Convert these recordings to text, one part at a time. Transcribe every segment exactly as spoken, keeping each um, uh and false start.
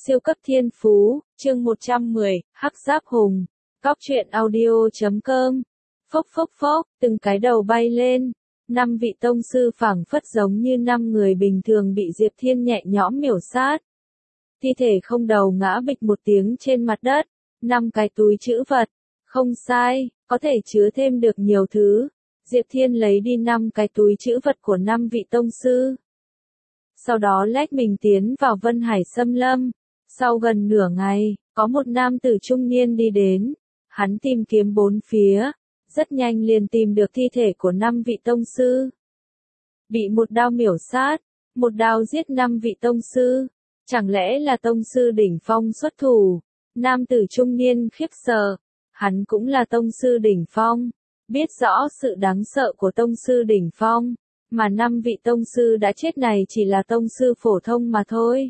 Siêu cấp thiên phú, chương một trăm mười, Hắc Giáp Hùng. Cóc truyện audio chấm com. Phốc phốc phốc, từng cái đầu bay lên. Năm vị tông sư phảng phất giống như năm người bình thường bị Diệp Thiên nhẹ nhõm miểu sát. Thi thể không đầu ngã bịch một tiếng trên mặt đất. Năm cái túi trữ vật. Không sai, có thể chứa thêm được nhiều thứ. Diệp Thiên lấy đi năm cái túi trữ vật của năm vị tông sư. Sau đó lách mình tiến vào Vân Hải Xâm Lâm. Sau gần nửa ngày, có một nam tử trung niên đi đến. Hắn tìm kiếm bốn phía, rất nhanh liền tìm được thi thể của năm vị tông sư. Bị một đao miểu sát, một đao giết năm vị tông sư. Chẳng lẽ là tông sư đỉnh phong xuất thủ? Nam tử trung niên khiếp sợ, hắn cũng là tông sư đỉnh phong, biết rõ sự đáng sợ của tông sư đỉnh phong, mà năm vị tông sư đã chết này chỉ là tông sư phổ thông mà thôi.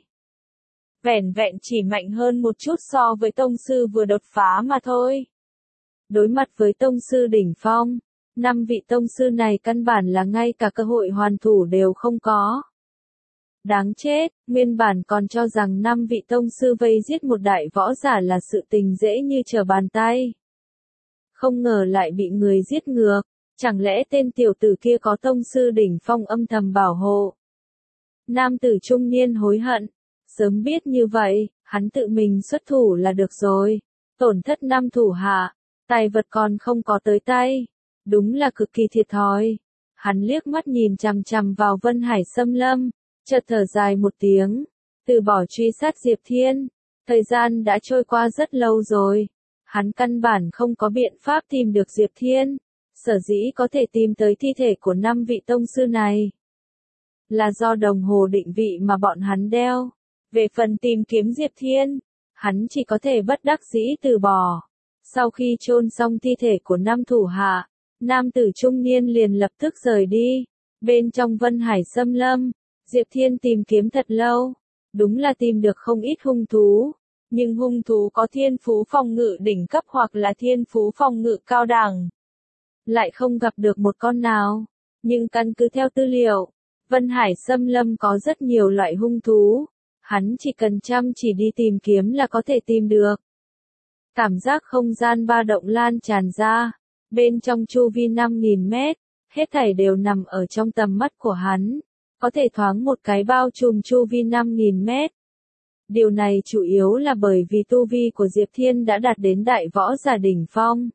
Vẻn vẹn chỉ mạnh hơn một chút so với tông sư vừa đột phá mà thôi. Đối mặt với tông sư đỉnh phong, năm vị tông sư này căn bản là ngay cả cơ hội hoàn thủ đều không có. Đáng chết, nguyên bản còn cho rằng năm vị tông sư vây giết một đại võ giả là sự tình dễ như trở bàn tay. Không ngờ lại bị người giết ngược, chẳng lẽ tên tiểu tử kia có tông sư đỉnh phong âm thầm bảo hộ. Nam tử trung niên hối hận, sớm biết như vậy, hắn tự mình xuất thủ là được rồi, tổn thất năm thủ hạ, tài vật còn không có tới tay, đúng là cực kỳ thiệt thòi. Hắn liếc mắt nhìn chằm chằm vào Vân Hải Xâm Lâm, chợt thở dài một tiếng, từ bỏ truy sát Diệp Thiên. Thời gian đã trôi qua rất lâu rồi, hắn căn bản không có biện pháp tìm được Diệp Thiên, sở dĩ có thể tìm tới thi thể của năm vị tông sư này, là do đồng hồ định vị mà bọn hắn đeo. Về phần tìm kiếm Diệp Thiên, hắn chỉ có thể bất đắc dĩ từ bỏ. Sau khi chôn xong thi thể của năm thủ hạ, nam tử trung niên liền lập tức rời đi. Bên trong Vân Hải Xâm Lâm, Diệp Thiên tìm kiếm thật lâu, đúng là tìm được không ít hung thú, nhưng hung thú có thiên phú phòng ngự đỉnh cấp hoặc là thiên phú phòng ngự cao đẳng, lại không gặp được một con nào. Nhưng căn cứ theo tư liệu, Vân Hải Xâm Lâm có rất nhiều loại hung thú, hắn chỉ cần chăm chỉ đi tìm kiếm là có thể tìm được. Cảm giác không gian ba động lan tràn ra, bên trong chu vi năm nghìn mét, hết thảy đều nằm ở trong tầm mắt của hắn, có thể thoáng một cái bao trùm chu vi năm nghìn mét. Điều này chủ yếu là bởi vì tu vi của Diệp Thiên đã đạt đến đại võ giả đỉnh phong.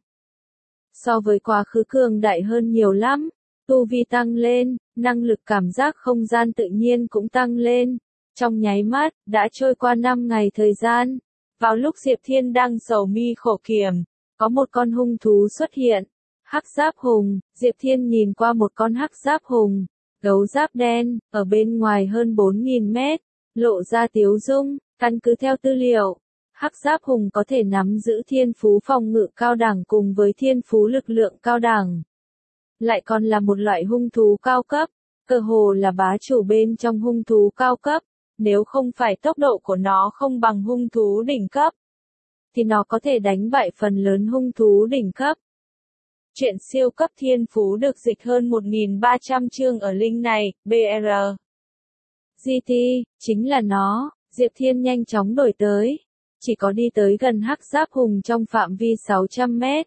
So với quá khứ cường đại hơn nhiều lắm, tu vi tăng lên, năng lực cảm giác không gian tự nhiên cũng tăng lên. Trong nháy mắt, đã trôi qua năm ngày thời gian. Vào lúc Diệp Thiên đang sầu mi khổ kiểm, có một con hung thú xuất hiện. Hắc Giáp Hùng. Diệp Thiên nhìn qua một con Hắc Giáp Hùng, gấu giáp đen, ở bên ngoài hơn bốn nghìn mét, lộ ra tiếu dung. Căn cứ theo tư liệu, Hắc Giáp Hùng có thể nắm giữ thiên phú phòng ngự cao đẳng cùng với thiên phú lực lượng cao đẳng. Lại còn là một loại hung thú cao cấp, cơ hồ là bá chủ bên trong hung thú cao cấp. Nếu không phải tốc độ của nó không bằng hung thú đỉnh cấp, thì nó có thể đánh bại phần lớn hung thú đỉnh cấp. Chuyện siêu cấp thiên phú được dịch hơn một nghìn ba trăm chương ở link này, bê rờ. giê tê, chính là nó. Diệp Thiên nhanh chóng đổi tới, chỉ có đi tới gần Hắc Giáp Hùng trong phạm vi sáu trăm mét.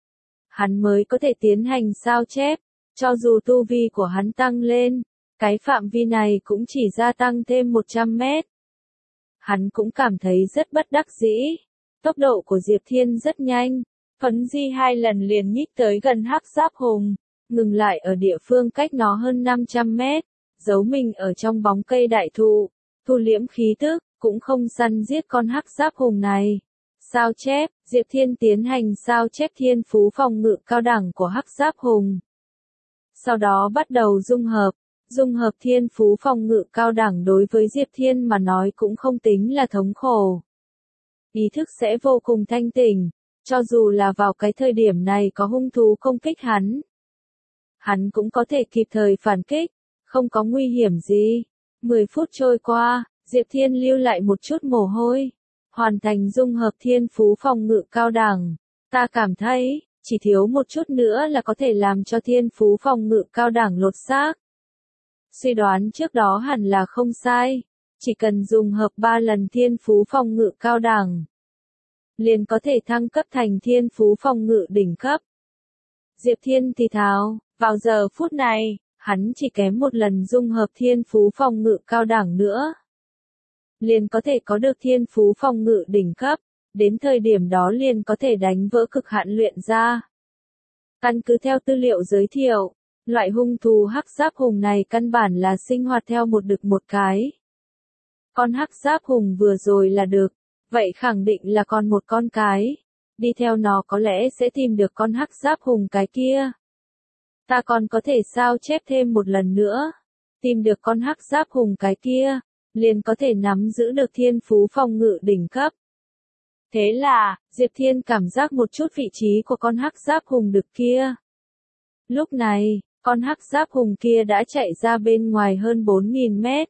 Hắn mới có thể tiến hành sao chép, cho dù tu vi của hắn tăng lên, cái phạm vi này cũng chỉ gia tăng thêm một trăm mét. Hắn cũng cảm thấy rất bất đắc dĩ. Tốc độ của Diệp Thiên rất nhanh, phấn di hai lần liền nhích tới gần Hắc Giáp Hùng, ngừng lại ở địa phương cách nó hơn năm trăm mét, giấu mình ở trong bóng cây đại thụ, thu liễm khí tức, cũng không săn giết con Hắc Giáp Hùng này. Sao chép, Diệp Thiên tiến hành sao chép thiên phú phòng ngự cao đẳng của Hắc Giáp Hùng. Sau đó bắt đầu dung hợp. Dung hợp thiên phú phòng ngự cao đẳng đối với Diệp Thiên mà nói cũng không tính là thống khổ. Ý thức sẽ vô cùng thanh tỉnh, cho dù là vào cái thời điểm này có hung thú công kích hắn, hắn cũng có thể kịp thời phản kích, không có nguy hiểm gì. mười phút trôi qua, Diệp Thiên lưu lại một chút mồ hôi, hoàn thành dung hợp thiên phú phòng ngự cao đẳng. Ta cảm thấy, chỉ thiếu một chút nữa là có thể làm cho thiên phú phòng ngự cao đẳng lột xác. Suy đoán trước đó hẳn là không sai. Chỉ cần dùng hợp ba lần thiên phú phòng ngự cao đẳng, liền có thể thăng cấp thành thiên phú phòng ngự đỉnh cấp. Diệp Thiên thì thào, vào giờ phút này, hắn chỉ kém một lần dung hợp thiên phú phòng ngự cao đẳng nữa, liền có thể có được thiên phú phòng ngự đỉnh cấp, đến thời điểm đó liền có thể đánh vỡ cực hạn luyện ra. Căn cứ theo tư liệu giới thiệu, loại hung thú hắc giáp hùng này căn bản là sinh hoạt theo một đực một cái. Con hắc giáp hùng vừa rồi là đực, vậy khẳng định là còn một con cái. Đi theo nó có lẽ sẽ tìm được con hắc giáp hùng cái kia. Ta còn có thể sao chép thêm một lần nữa. Tìm được con hắc giáp hùng cái kia, liền có thể nắm giữ được thiên phú phòng ngự đỉnh cấp. Thế là, Diệp Thiên cảm giác một chút vị trí của con hắc giáp hùng đực kia. Lúc này, con hắc giáp hùng kia đã chạy ra bên ngoài hơn bốn nghìn mét.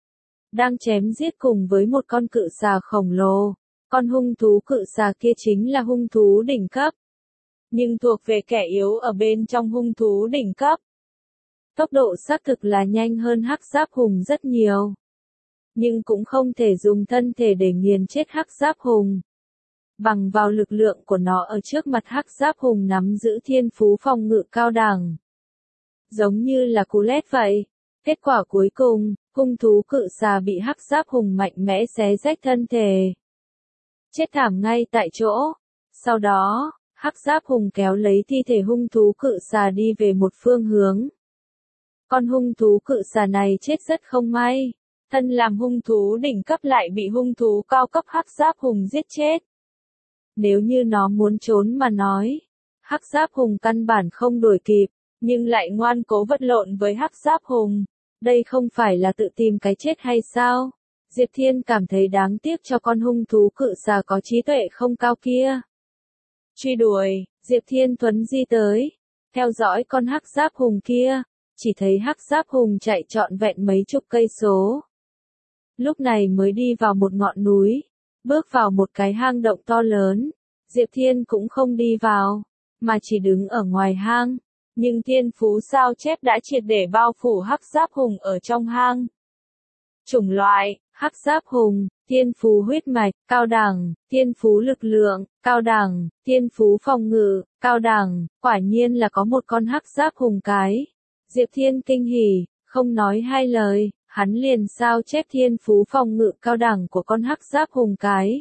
Đang chém giết cùng với một con cự xà khổng lồ. Con hung thú cự xà kia chính là hung thú đỉnh cấp. Nhưng thuộc về kẻ yếu ở bên trong hung thú đỉnh cấp. Tốc độ xác thực là nhanh hơn hắc giáp hùng rất nhiều. Nhưng cũng không thể dùng thân thể để nghiền chết hắc giáp hùng. Bằng vào lực lượng của nó ở trước mặt hắc giáp hùng nắm giữ thiên phú phòng ngự cao đẳng. Giống như là cú lét vậy. Kết quả cuối cùng, hung thú cự xà bị hắc giáp hùng mạnh mẽ xé rách thân thể. Chết thảm ngay tại chỗ. Sau đó, hắc giáp hùng kéo lấy thi thể hung thú cự xà đi về một phương hướng. Con hung thú cự xà này chết rất không may. Thân làm hung thú đỉnh cấp lại bị hung thú cao cấp hắc giáp hùng giết chết. Nếu như nó muốn trốn mà nói, hắc giáp hùng căn bản không đuổi kịp, nhưng lại ngoan cố vật lộn với hắc giáp hùng. Đây không phải là tự tìm cái chết hay sao? Diệp Thiên cảm thấy đáng tiếc cho con hung thú cự xà có trí tuệ không cao kia. Truy đuổi, Diệp Thiên thuấn di tới, theo dõi con hắc giáp hùng kia, chỉ thấy hắc giáp hùng chạy trọn vẹn mấy chục cây số. Lúc này mới đi vào một ngọn núi, bước vào một cái hang động to lớn. Diệp Thiên cũng không đi vào, mà chỉ đứng ở ngoài hang. Nhưng thiên phú sao chép đã triệt để bao phủ hắc giáp hùng ở trong hang. Chủng loại, hắc giáp hùng, thiên phú huyết mạch, cao đẳng, thiên phú lực lượng, cao đẳng, thiên phú phòng ngự, cao đẳng, quả nhiên là có một con hắc giáp hùng cái. Diệp Thiên kinh hỉ, không nói hai lời, hắn liền sao chép thiên phú phòng ngự cao đẳng của con hắc giáp hùng cái.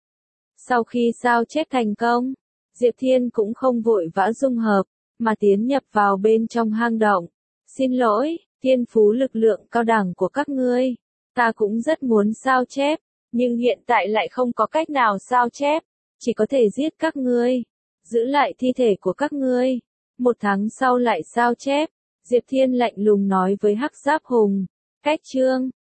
Sau khi sao chép thành công, Diệp Thiên cũng không vội vã dung hợp, mà tiến nhập vào bên trong hang động. Xin lỗi, thiên phú lực lượng cao đẳng của các ngươi. Ta cũng rất muốn sao chép, nhưng hiện tại lại không có cách nào sao chép. Chỉ có thể giết các ngươi, giữ lại thi thể của các ngươi. Một tháng sau lại sao chép. Diệp Thiên lạnh lùng nói với hắc giáp hùng. Cách chương